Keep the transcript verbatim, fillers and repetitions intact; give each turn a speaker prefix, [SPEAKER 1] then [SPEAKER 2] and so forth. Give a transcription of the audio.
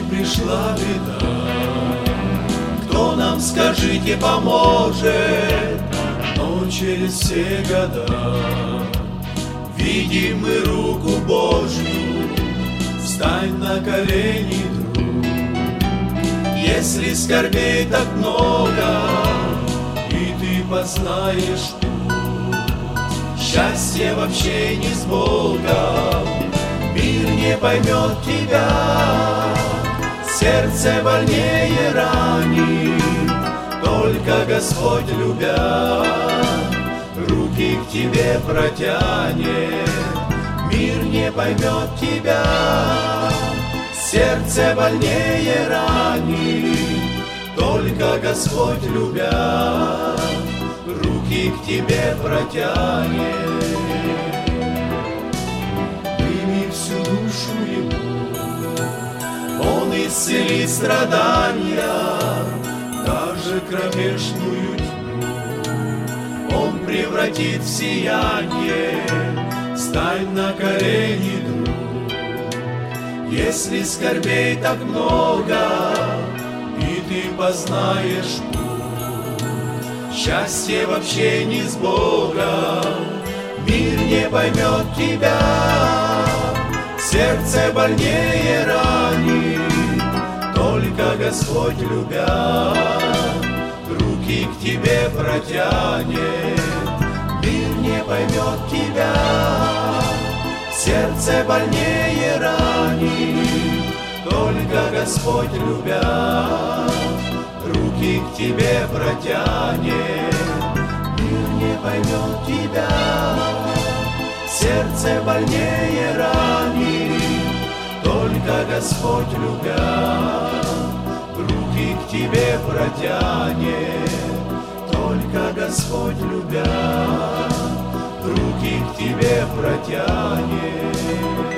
[SPEAKER 1] пришла беда, кто нам, скажите, поможет? Но через все года видим мы руку Божью. Встань на колени, друг, если скорбей так много, и ты познаешь путь. Счастье в общении с Богом, мир не поймет тебя, сердце больнее ранит, только Господь любя, руки к тебе протянет. Мир не поймет тебя, сердце больнее ранит, только Господь любя, руки к тебе протянет. Прими всю душу Ему, Он исцелит страдания, даже кромешную тьму Он превратит в сияние. Встань на колени, друг, если скорбей так много, и ты познаешь путь. Счастье в общении с Богом, мир не поймет тебя, сердце больнее ранит, только Господь любя, руки к тебе протянет. Мир не поймет тебя, сердце больнее ранит, только Господь любя, руки к тебе протянет. Мир не поймет тебя, сердце больнее ранит, только Господь любя, руки к тебе протянет. Только Господь любя, руки к тебе протянет.